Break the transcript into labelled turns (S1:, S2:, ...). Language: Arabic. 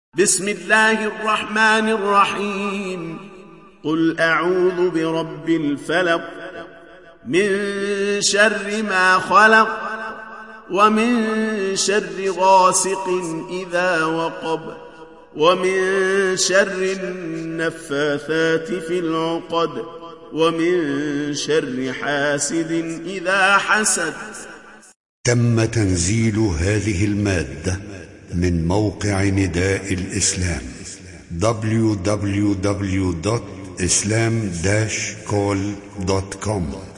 S1: بسم الله الرحمن الرحيم. قل أعوذ برب الفلق من شر ما خلق ومن شر غاسق إذا وقب ومن شر النفاثات في العقد ومن شر حاسد إذا حسد.
S2: تم تنزيل هذه المادة من موقع نداء الإسلام www.islam-call.com